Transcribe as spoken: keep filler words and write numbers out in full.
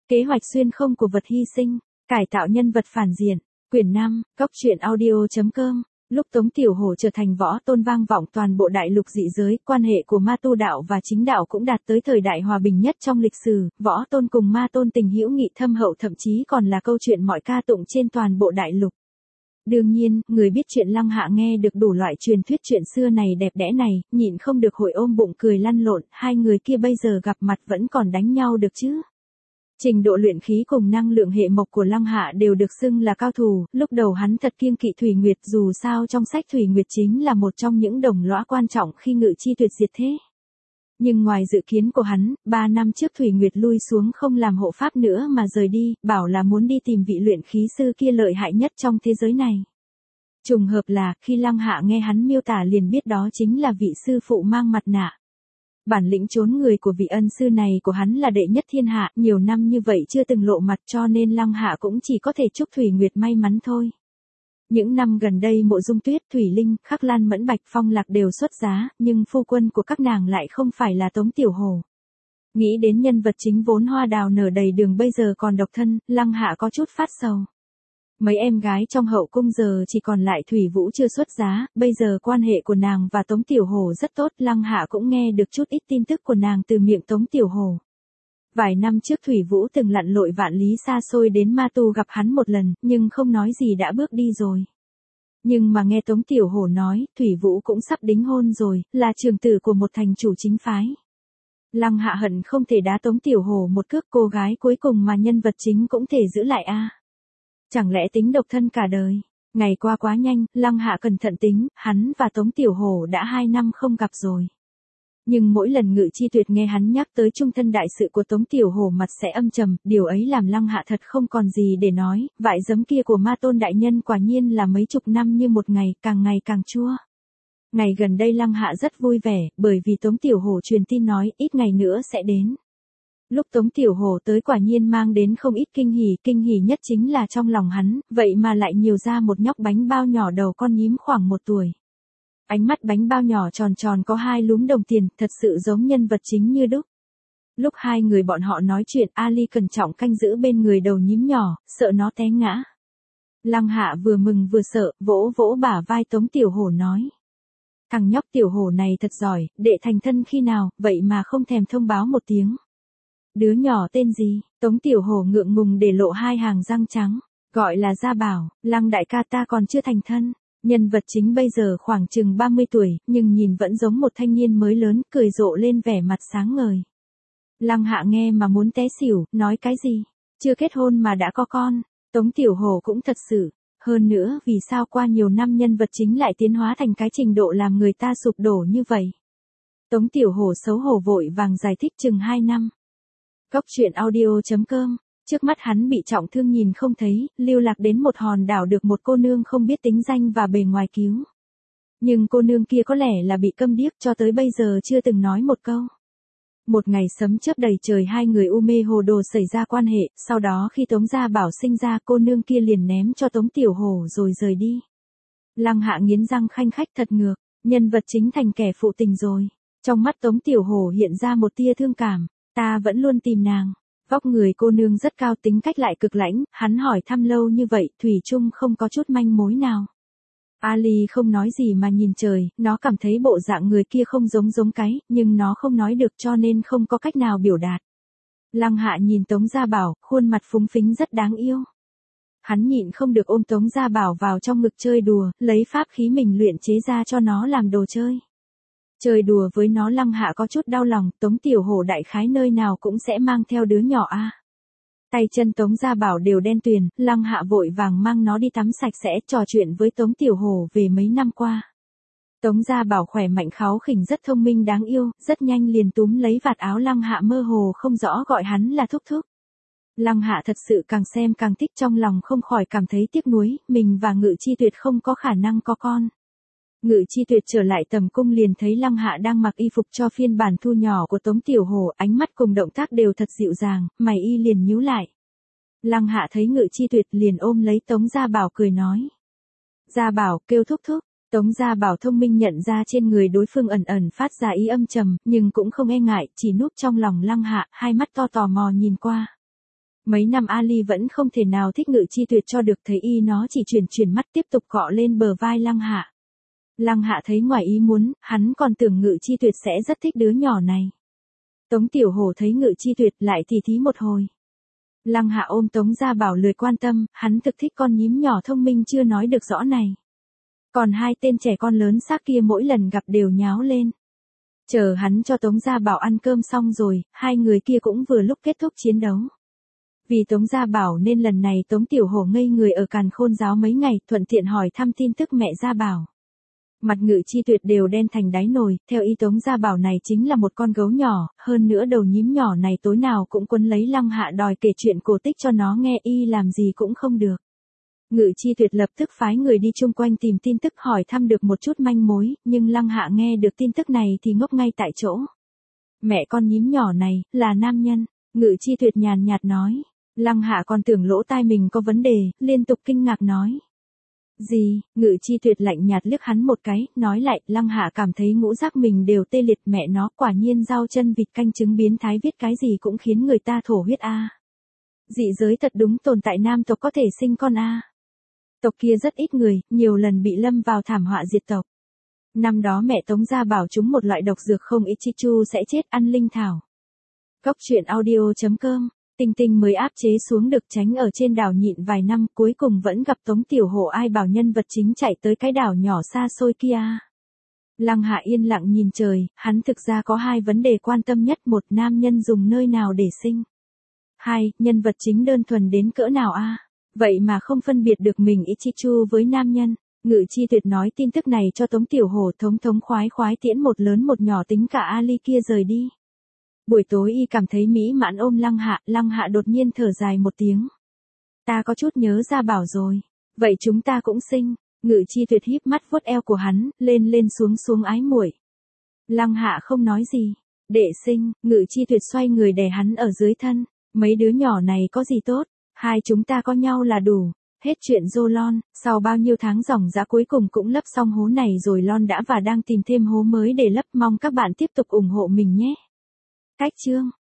Kế hoạch xuyên không của vật hy sinh, cải tạo nhân vật phản diện, quyển năm, cóc truyện audio.com. Lúc Tống Tiểu Hổ trở thành võ tôn vang vọng toàn bộ đại lục dị giới, quan hệ của ma tu đạo và chính đạo cũng đạt tới thời đại hòa bình nhất trong lịch sử, võ tôn cùng ma tôn tình hữu nghị thâm hậu, thậm chí còn là câu chuyện mọi ca tụng trên toàn bộ đại lục. Đương nhiên, người biết chuyện Lăng Hạ nghe được đủ loại truyền thuyết chuyện xưa này đẹp đẽ này, nhịn không được hội ôm bụng cười lăn lộn, hai người kia bây giờ gặp mặt vẫn còn đánh nhau được chứ. Trình độ luyện khí cùng năng lượng hệ mộc của Lăng Hạ đều được xưng là cao thủ, lúc đầu hắn thật kiêng kỵ Thủy Nguyệt, dù sao trong sách Thủy Nguyệt chính là một trong những đồng lõa quan trọng khi Ngự Chi Tuyệt diệt thế. Nhưng ngoài dự kiến của hắn, ba năm trước Thủy Nguyệt lui xuống không làm hộ pháp nữa mà rời đi, bảo là muốn đi tìm vị luyện khí sư kia lợi hại nhất trong thế giới này. Trùng hợp là, khi Lăng Hạ nghe hắn miêu tả liền biết đó chính là vị sư phụ mang mặt nạ. Bản lĩnh trốn người của vị ân sư này của hắn là đệ nhất thiên hạ, nhiều năm như vậy chưa từng lộ mặt, cho nên Lăng Hạ cũng chỉ có thể chúc Thủy Nguyệt may mắn thôi. Những năm gần đây Mộ Dung Tuyết, Thủy Linh, Khắc Lan Mẫn Bạch Phong Lạc đều xuất giá, nhưng phu quân của các nàng lại không phải là Tống Tiểu Hổ. Nghĩ đến nhân vật chính vốn hoa đào nở đầy đường bây giờ còn độc thân, Lăng Hạ có chút phát sầu. Mấy em gái trong hậu cung giờ chỉ còn lại Thủy Vũ chưa xuất giá, bây giờ quan hệ của nàng và Tống Tiểu Hổ rất tốt, Lăng Hạ cũng nghe được chút ít tin tức của nàng từ miệng Tống Tiểu Hổ. Vài năm trước Thủy Vũ từng lặn lội vạn lý xa xôi đến Ma Tu gặp hắn một lần, nhưng không nói gì đã bước đi rồi. Nhưng mà nghe Tống Tiểu Hổ nói, Thủy Vũ cũng sắp đính hôn rồi, là trưởng tử của một thành chủ chính phái. Lăng Hạ hận không thể đá Tống Tiểu Hổ một cước, cô gái cuối cùng mà nhân vật chính cũng thể giữ lại a. À. Chẳng lẽ tính độc thân cả đời? Ngày qua quá nhanh, Lăng Hạ cẩn thận tính, hắn và Tống Tiểu Hổ đã hai năm không gặp rồi. Nhưng mỗi lần Ngự Chi Tuyệt nghe hắn nhắc tới chung thân đại sự của Tống Tiểu Hổ mặt sẽ âm trầm, điều ấy làm Lăng Hạ thật không còn gì để nói, vại giấm kia của Ma Tôn đại nhân quả nhiên là mấy chục năm như một ngày, càng ngày càng chua. Ngày gần đây Lăng Hạ rất vui vẻ, bởi vì Tống Tiểu Hổ truyền tin nói ít ngày nữa sẽ đến. Lúc Tống Tiểu Hổ tới quả nhiên mang đến không ít kinh hỉ, kinh hỉ nhất chính là trong lòng hắn, vậy mà lại nhiều ra một nhóc bánh bao nhỏ đầu con nhím khoảng một tuổi. Ánh mắt bánh bao nhỏ tròn tròn có hai lúm đồng tiền, thật sự giống nhân vật chính như đúc. Lúc hai người bọn họ nói chuyện, Ali cẩn trọng canh giữ bên người đầu nhím nhỏ, sợ nó té ngã. Lăng Hạ vừa mừng vừa sợ, vỗ vỗ bả vai Tống Tiểu Hổ nói. Thằng nhóc Tiểu Hổ này thật giỏi, đệ thành thân khi nào, vậy mà không thèm thông báo một tiếng. Đứa nhỏ tên gì? Tống Tiểu Hổ ngượng ngùng để lộ hai hàng răng trắng. Gọi là Gia Bảo, Lăng đại ca ta còn chưa thành thân. Nhân vật chính bây giờ khoảng chừng ba mươi tuổi, nhưng nhìn vẫn giống một thanh niên mới lớn, cười rộ lên vẻ mặt sáng ngời. Lăng Hạ nghe mà muốn té xỉu, nói cái gì? Chưa kết hôn mà đã có con. Tống Tiểu Hổ cũng thật sự. Hơn nữa, vì sao qua nhiều năm nhân vật chính lại tiến hóa thành cái trình độ làm người ta sụp đổ như vậy? Tống Tiểu Hổ xấu hổ vội vàng giải thích chừng hai năm. Cóc truyện audio.com. Trước mắt hắn bị trọng thương nhìn không thấy, lưu lạc đến một hòn đảo được một cô nương không biết tính danh và bề ngoài cứu. Nhưng cô nương kia có lẽ là bị câm điếc, cho tới bây giờ chưa từng nói một câu. Một ngày sấm chớp đầy trời, hai người u mê hồ đồ xảy ra quan hệ, sau đó khi Tống Gia Bảo sinh ra, cô nương kia liền ném cho Tống Tiểu Hổ rồi rời đi. Lăng Hạ nghiến răng khanh khách, thật ngược, nhân vật chính thành kẻ phụ tình rồi. Trong mắt Tống Tiểu Hổ hiện ra một tia thương cảm, ta vẫn luôn tìm nàng. Vóc người cô nương rất cao, tính cách lại cực lãnh, hắn hỏi thăm lâu như vậy, thủy chung không có chút manh mối nào. Ali không nói gì mà nhìn trời, nó cảm thấy bộ dạng người kia không giống giống cái, nhưng nó không nói được cho nên không có cách nào biểu đạt. Lăng Hạ nhìn Tống Gia Bảo, khuôn mặt phúng phính rất đáng yêu. Hắn nhịn không được ôm Tống Gia Bảo vào trong ngực chơi đùa, lấy pháp khí mình luyện chế ra cho nó làm đồ chơi. Chơi đùa với nó Lăng Hạ có chút đau lòng, Tống Tiểu Hổ đại khái nơi nào cũng sẽ mang theo đứa nhỏ a. À. Tay chân Tống Gia Bảo đều đen tuyền, Lăng Hạ vội vàng mang nó đi tắm sạch sẽ, trò chuyện với Tống Tiểu Hổ về mấy năm qua. Tống Gia Bảo khỏe mạnh kháu khỉnh, rất thông minh đáng yêu, rất nhanh liền túm lấy vạt áo Lăng Hạ, mơ hồ không rõ gọi hắn là thúc thúc. Lăng Hạ thật sự càng xem càng thích, trong lòng không khỏi cảm thấy tiếc nuối, mình và Ngự Chi Tuyệt không có khả năng có con. Ngự Chi Tuyệt trở lại tầm cung liền thấy Lăng Hạ đang mặc y phục cho phiên bản thu nhỏ của Tống Tiểu Hổ, ánh mắt cùng động tác đều thật dịu dàng, mày y liền nhíu lại. Lăng Hạ thấy Ngự Chi Tuyệt liền ôm lấy Tống Gia Bảo cười nói. Gia Bảo, kêu thúc thúc. Tống Gia Bảo thông minh nhận ra trên người đối phương ẩn ẩn phát ra ý âm trầm, nhưng cũng không e ngại, chỉ núp trong lòng Lăng Hạ, hai mắt to tò mò nhìn qua. Mấy năm Ali vẫn không thể nào thích Ngự Chi Tuyệt cho được, thấy y nó chỉ chuyển chuyển mắt tiếp tục cọ lên bờ vai Lăng Hạ. Lăng Hạ thấy ngoài ý muốn, hắn còn tưởng Ngự Chi Tuyệt sẽ rất thích đứa nhỏ này. Tống Tiểu Hổ thấy Ngự Chi Tuyệt lại thì thí một hồi. Lăng Hạ ôm Tống Gia Bảo lười quan tâm, hắn thực thích con nhím nhỏ thông minh chưa nói được rõ này. Còn hai tên trẻ con lớn xác kia mỗi lần gặp đều nháo lên. Chờ hắn cho Tống Gia Bảo ăn cơm xong rồi, hai người kia cũng vừa lúc kết thúc chiến đấu. Vì Tống Gia Bảo nên lần này Tống Tiểu Hổ ngây người ở Càn Khôn giáo mấy ngày, thuận tiện hỏi thăm tin tức mẹ Gia Bảo. Mặt Ngự Chi Tuyệt đều đen thành đáy nồi, theo ý Tống Gia Bảo này chính là một con gấu nhỏ, hơn nữa đầu nhím nhỏ này tối nào cũng quấn lấy Lăng Hạ đòi kể chuyện cổ tích cho nó nghe, y làm gì cũng không được. Ngự Chi Tuyệt lập tức phái người đi chung quanh tìm tin tức hỏi thăm được một chút manh mối, nhưng Lăng Hạ nghe được tin tức này thì ngốc ngay tại chỗ. Mẹ con nhím nhỏ này, là nam nhân, Ngự Chi Tuyệt nhàn nhạt nói. Lăng Hạ còn tưởng lỗ tai mình có vấn đề, liên tục kinh ngạc nói. Gì, Ngự Chi Tuyệt lạnh nhạt liếc hắn một cái, nói lại, Lăng Hạ cảm thấy ngũ giác mình đều tê liệt, mẹ nó, quả nhiên rau chân vịt canh trứng biến thái viết cái gì cũng khiến người ta thổ huyết a. Dị giới thật đúng tồn tại, nam tộc có thể sinh con a. Tộc kia rất ít người, nhiều lần bị lâm vào thảm họa diệt tộc. Năm đó mẹ Tống Gia Bảo chúng một loại độc dược không Ichichu sẽ chết, ăn linh thảo. Góc truyện audio chấm com. Tinh Tinh mới áp chế xuống được, tránh ở trên đảo nhịn vài năm, cuối cùng vẫn gặp Tống Tiểu Hổ, ai bảo nhân vật chính chạy tới cái đảo nhỏ xa xôi kia. Lăng Hạ yên lặng nhìn trời, hắn thực ra có hai vấn đề quan tâm nhất, một, nam nhân dùng nơi nào để sinh. Hai, nhân vật chính đơn thuần đến cỡ nào a? Vậy mà không phân biệt được mình Ichichu với nam nhân. Ngự Chi Tuyệt nói tin tức này cho Tống Tiểu Hổ, thống thống khoái khoái tiễn một lớn một nhỏ tính cả Ali kia rời đi. Buổi tối y cảm thấy mỹ mãn ôm Lăng Hạ, Lăng Hạ đột nhiên thở dài một tiếng. Ta có chút nhớ Gia Bảo rồi. Vậy chúng ta cũng sinh. Ngự Chi Tuyệt híp mắt vuốt eo của hắn, lên lên xuống xuống ái muội. Lăng Hạ không nói gì. Đệ sinh, Ngự Chi Tuyệt xoay người đè hắn ở dưới thân. Mấy đứa nhỏ này có gì tốt, hai chúng ta có nhau là đủ. Hết chuyện Lon, sau bao nhiêu tháng ròng rã cuối cùng cũng lấp xong hố này rồi, Lon đã và đang tìm thêm hố mới để lấp, mong các bạn tiếp tục ủng hộ mình nhé. Cách chương